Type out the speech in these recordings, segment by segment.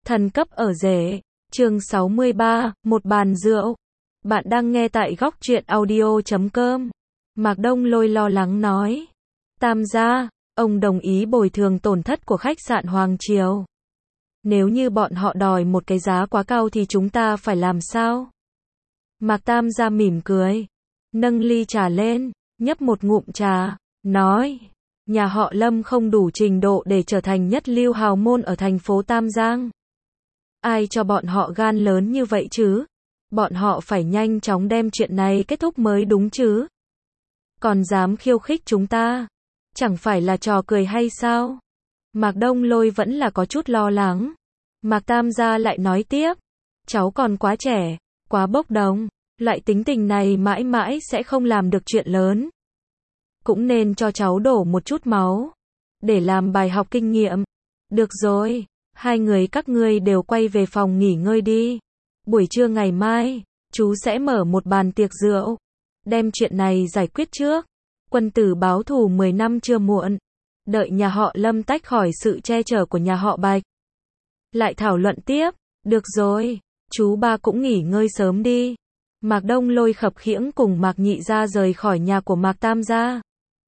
Thần cấp ở rể. Chương 63, một bàn rượu. Bạn đang nghe tại góc truyện audio.com. Mạc Đông Lôi lo lắng nói. Tam gia, ông đồng ý bồi thường tổn thất của khách sạn Hoàng Triều. Nếu như bọn họ đòi một cái giá quá cao thì chúng ta phải làm sao? Mạc Tam gia mỉm cười, nâng ly trà lên, nhấp một ngụm trà, nói, nhà họ Lâm không đủ trình độ để trở thành nhất lưu hào môn ở thành phố Tam Giang. Ai cho bọn họ gan lớn như vậy chứ? Bọn họ phải nhanh chóng đem chuyện này kết thúc mới đúng chứ? Còn dám khiêu khích chúng ta? Chẳng phải là trò cười hay sao? Mạc Đông Lôi vẫn là có chút lo lắng. Mạc Tam gia lại nói tiếp, cháu còn quá trẻ, quá bốc đồng, loại tính tình này mãi mãi sẽ không làm được chuyện lớn. Cũng nên cho cháu đổ một chút máu, để làm bài học kinh nghiệm. Được rồi, hai người các ngươi đều quay về phòng nghỉ ngơi đi. Buổi trưa ngày mai, chú sẽ mở một bàn tiệc rượu, đem chuyện này giải quyết trước. Quân tử báo thù 10 năm chưa muộn. Đợi nhà họ Lâm tách khỏi sự che chở của nhà họ Bạch, lại thảo luận tiếp. Được rồi, chú ba cũng nghỉ ngơi sớm đi. Mạc Đông Lôi khập khiễng cùng Mạc Nhị gia rời khỏi nhà của Mạc Tam gia.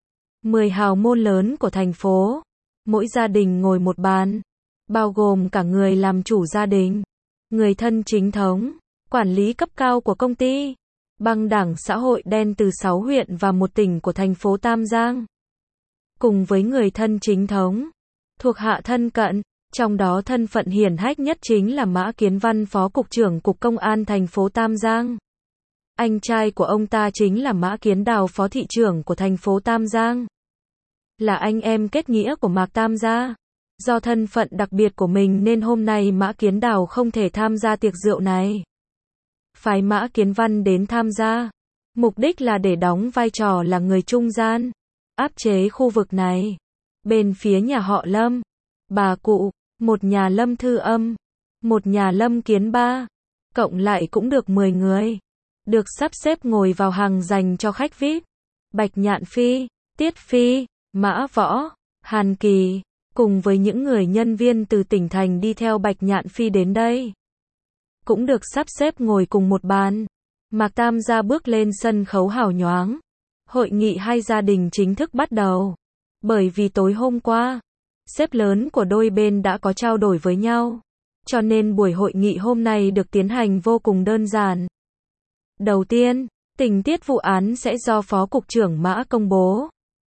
10 hào môn lớn của thành phố, mỗi gia đình ngồi một bàn, bao gồm cả người làm chủ gia đình, người thân chính thống, quản lý cấp cao của công ty, băng đảng xã hội đen từ 6 huyện và một tỉnh của thành phố Tam Giang. Cùng với người thân chính thống, thuộc hạ thân cận, trong đó thân phận hiển hách nhất chính là Mã Kiến Văn, Phó Cục trưởng Cục Công an thành phố Tam Giang. Anh trai của ông ta chính là Mã Kiến Đào, Phó Thị trưởng của thành phố Tam Giang. Là anh em kết nghĩa của Mạc Tam gia. Do thân phận đặc biệt của mình nên hôm nay Mã Kiến Đào không thể tham gia tiệc rượu này. Phái Mã Kiến Văn đến tham gia, mục đích là để đóng vai trò là người trung gian, áp chế khu vực này. Bên phía nhà họ Lâm, bà cụ, một nhà Lâm Thư Âm, một nhà Lâm Kiến Ba, cộng lại cũng được 10 người, được sắp xếp ngồi vào hàng dành cho khách VIP. Bạch Nhạn Phi, Tiết Phi, Mã Võ, Hàn Kỳ, cùng với những người nhân viên từ tỉnh thành đi theo Bạch Nhạn Phi đến đây, cũng được sắp xếp ngồi cùng một bàn. Mạc Tam gia bước lên sân khấu hào nhoáng. Hội nghị hai gia đình chính thức bắt đầu. Bởi vì tối hôm qua, sếp lớn của đôi bên đã có trao đổi với nhau, cho nên buổi hội nghị hôm nay được tiến hành vô cùng đơn giản. Đầu tiên, tình tiết vụ án sẽ do Phó Cục trưởng Mã công bố.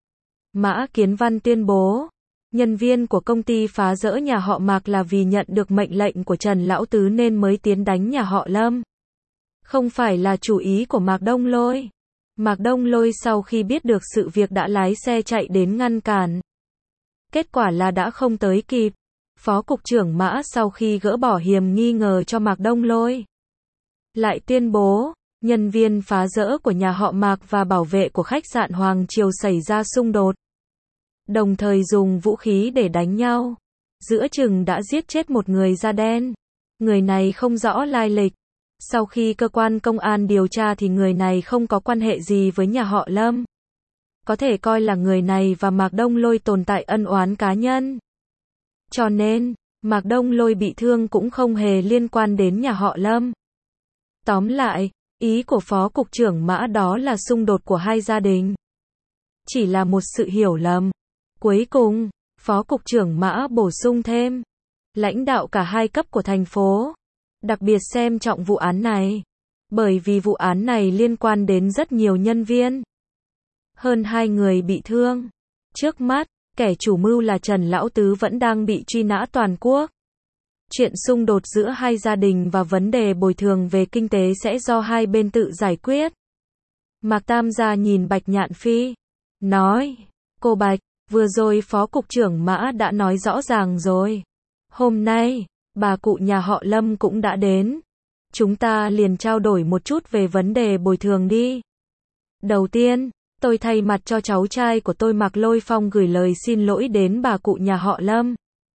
Mã Kiến Văn tuyên bố, nhân viên của công ty phá rỡ nhà họ Mạc là vì nhận được mệnh lệnh của Trần Lão Tứ nên mới tiến đánh nhà họ Lâm. Không phải là chủ ý của Mạc Đông Lôi. Mạc Đông Lôi sau khi biết được sự việc đã lái xe chạy đến ngăn cản. Kết quả là đã không tới kịp. Phó Cục trưởng Mã sau khi gỡ bỏ hiểm nghi ngờ cho Mạc Đông Lôi, lại tuyên bố, nhân viên phá rỡ của nhà họ Mạc và bảo vệ của khách sạn Hoàng Triều xảy ra xung đột, đồng thời dùng vũ khí để đánh nhau. Giữa chừng đã giết chết một người da đen. Người này không rõ lai lịch. Sau khi cơ quan công an điều tra thì người này không có quan hệ gì với nhà họ Lâm. Có thể coi là người này và Mạc Đông Lôi tồn tại ân oán cá nhân. Cho nên, Mạc Đông Lôi bị thương cũng không hề liên quan đến nhà họ Lâm. Tóm lại, ý của Phó Cục trưởng Mã đó là xung đột của hai gia đình chỉ là một sự hiểu lầm. Cuối cùng, Phó Cục trưởng Mã bổ sung thêm, lãnh đạo cả hai cấp của thành phố đặc biệt xem trọng vụ án này, bởi vì vụ án này liên quan đến rất nhiều nhân viên. Hơn 2 người bị thương. Trước mắt, kẻ chủ mưu là Trần Lão Tứ vẫn đang bị truy nã toàn quốc. Chuyện xung đột giữa hai gia đình và vấn đề bồi thường về kinh tế sẽ do hai bên tự giải quyết. Mạc Tam gia nhìn Bạch Nhạn Phi, nói, cô Bạch, vừa rồi Phó Cục trưởng Mã đã nói rõ ràng rồi. Hôm nay, bà cụ nhà họ Lâm cũng đã đến. Chúng ta liền trao đổi một chút về vấn đề bồi thường đi. Đầu tiên, tôi thay mặt cho cháu trai của tôi Mạc Lôi Phong gửi lời xin lỗi đến bà cụ nhà họ Lâm.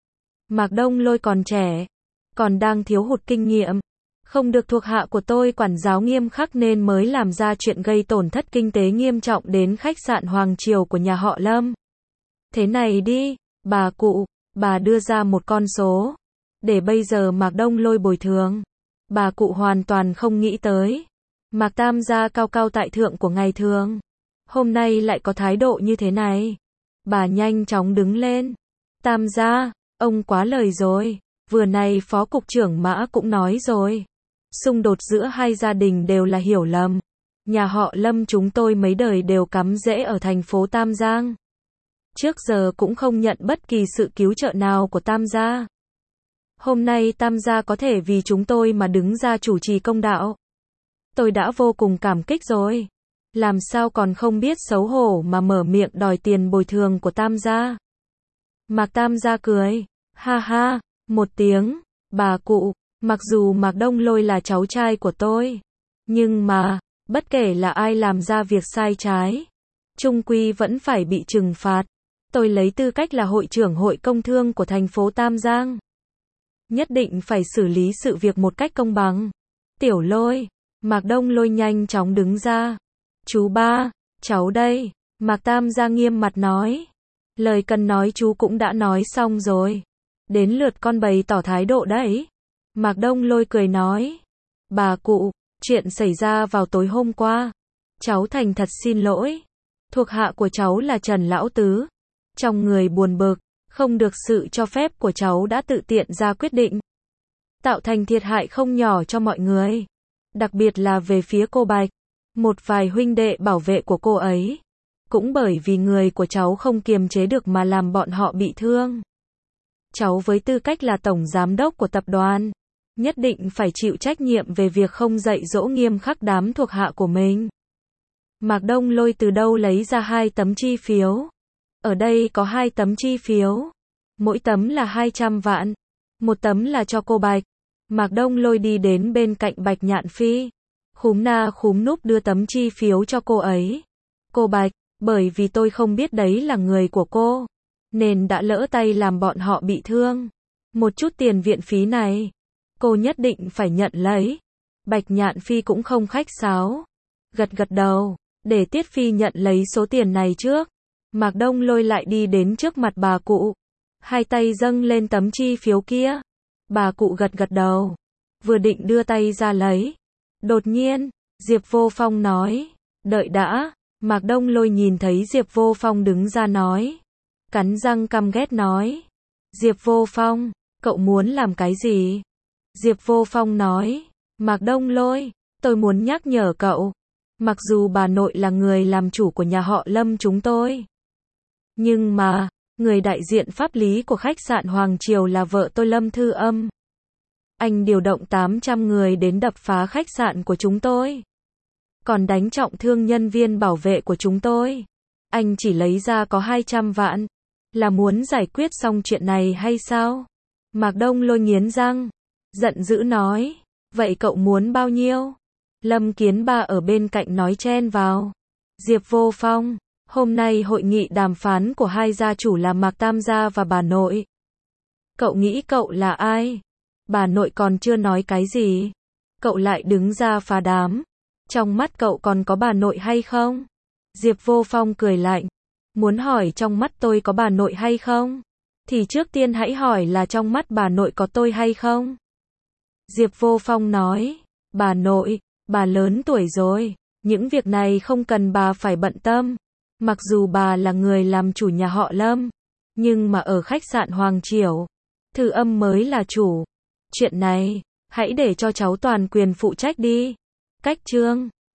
Mạc Đông Lôi còn trẻ, còn đang thiếu hụt kinh nghiệm, không được thuộc hạ của tôi quản giáo nghiêm khắc nên mới làm ra chuyện gây tổn thất kinh tế nghiêm trọng đến khách sạn Hoàng Triều của nhà họ Lâm. Thế này đi, bà cụ, bà đưa ra một con số. để bây giờ Mạc Đông Lôi bồi thường. Bà cụ hoàn toàn không nghĩ tới. Mạc Tam gia cao cao tại thượng của ngày thường, hôm nay lại có thái độ như thế này. Bà nhanh chóng đứng lên. Tam gia, ông quá lời rồi. Vừa này Phó Cục trưởng Mã cũng nói rồi. Xung đột giữa hai gia đình đều là hiểu lầm. Nhà họ Lâm chúng tôi mấy đời đều cắm rễ ở thành phố Tam Giang. Trước giờ cũng không nhận bất kỳ sự cứu trợ nào của Tam gia. Hôm nay Tam gia có thể vì chúng tôi mà đứng ra chủ trì công đạo. Tôi đã vô cùng cảm kích rồi. Làm sao còn không biết xấu hổ mà mở miệng đòi tiền bồi thường của Tam gia. Mạc Tam gia cười. Ha ha, một tiếng. Bà cụ, mặc dù Mạc Đông Lôi là cháu trai của tôi, nhưng mà, bất kể là ai làm ra việc sai trái, chung quy vẫn phải bị trừng phạt. Tôi lấy tư cách là hội trưởng hội công thương của thành phố Tam Giang, nhất định phải xử lý sự việc một cách công bằng. Tiểu Lôi, Mạc Đông Lôi nhanh chóng đứng ra. Chú ba, cháu đây. Mạc Tam gia nghiêm mặt nói. Lời cần nói chú cũng đã nói xong rồi. Đến lượt con bày tỏ thái độ đấy. Mạc Đông Lôi cười nói. Bà cụ, chuyện xảy ra vào tối hôm qua. Cháu thành thật xin lỗi. Thuộc hạ của cháu là Trần Lão Tứ. Trong người buồn bực, không được sự cho phép của cháu đã tự tiện ra quyết định. Tạo thành thiệt hại không nhỏ cho mọi người. Đặc biệt là về phía cô Bạch. Một vài huynh đệ bảo vệ của cô ấy. Cũng bởi vì người của cháu không kiềm chế được mà làm bọn họ bị thương. Cháu với tư cách là tổng giám đốc của tập đoàn, nhất định phải chịu trách nhiệm về việc không dạy dỗ nghiêm khắc đám thuộc hạ của mình. Mạc Đông Lôi từ đâu lấy ra 2 tấm chi phiếu. Ở đây có 2 tấm chi phiếu. Mỗi tấm là 200 vạn. Một tấm là cho cô Bạch. Mạc Đông Lôi đi đến bên cạnh Bạch Nhạn Phi. Khúm na khúm núp đưa tấm chi phiếu cho cô ấy. Cô Bạch, bởi vì tôi không biết đấy là người của cô, nên đã lỡ tay làm bọn họ bị thương. Một chút tiền viện phí này, cô nhất định phải nhận lấy. Bạch Nhạn Phi cũng không khách sáo. Gật gật đầu, để Tiết Phi nhận lấy số tiền này trước. Mạc Đông Lôi lại đi đến trước mặt bà cụ. 2 tay dâng lên tấm chi phiếu kia. Bà cụ gật gật đầu. Vừa định đưa tay ra lấy. Đột nhiên, Diệp Vô Phong nói. Đợi đã. Mạc Đông Lôi nhìn thấy Diệp Vô Phong đứng ra nói. Cắn răng căm ghét nói. Diệp Vô Phong, cậu muốn làm cái gì? Diệp Vô Phong nói. Mạc Đông Lôi, tôi muốn nhắc nhở cậu. Mặc dù bà nội là người làm chủ của nhà họ Lâm chúng tôi, nhưng mà, người đại diện pháp lý của khách sạn Hoàng Triều là vợ tôi Lâm Thư Âm. Anh điều động 800 người đến đập phá khách sạn của chúng tôi, còn đánh trọng thương nhân viên bảo vệ của chúng tôi. Anh chỉ lấy ra có 200 vạn. Là muốn giải quyết xong chuyện này hay sao? Mạc Đông Lôi nghiến răng, giận dữ nói. Vậy cậu muốn bao nhiêu? Lâm Kiến Ba ở bên cạnh nói chen vào. Diệp Vô Phong, hôm nay hội nghị đàm phán của 2 gia chủ là Mạc Tam gia và bà nội. Cậu nghĩ cậu là ai? Bà nội còn chưa nói cái gì, cậu lại đứng ra phá đám. Trong mắt cậu còn có bà nội hay không? Diệp Vô Phong cười lạnh. Muốn hỏi trong mắt tôi có bà nội hay không? Thì trước tiên hãy hỏi là trong mắt bà nội có tôi hay không? Diệp Vô Phong nói. Bà nội, bà lớn tuổi rồi. Những việc này không cần bà phải bận tâm. Mặc dù bà là người làm chủ nhà họ Lâm, nhưng mà ở khách sạn Hoàng Triều, Thư Âm mới là chủ. Chuyện này, hãy để cho cháu toàn quyền phụ trách đi. Cách chương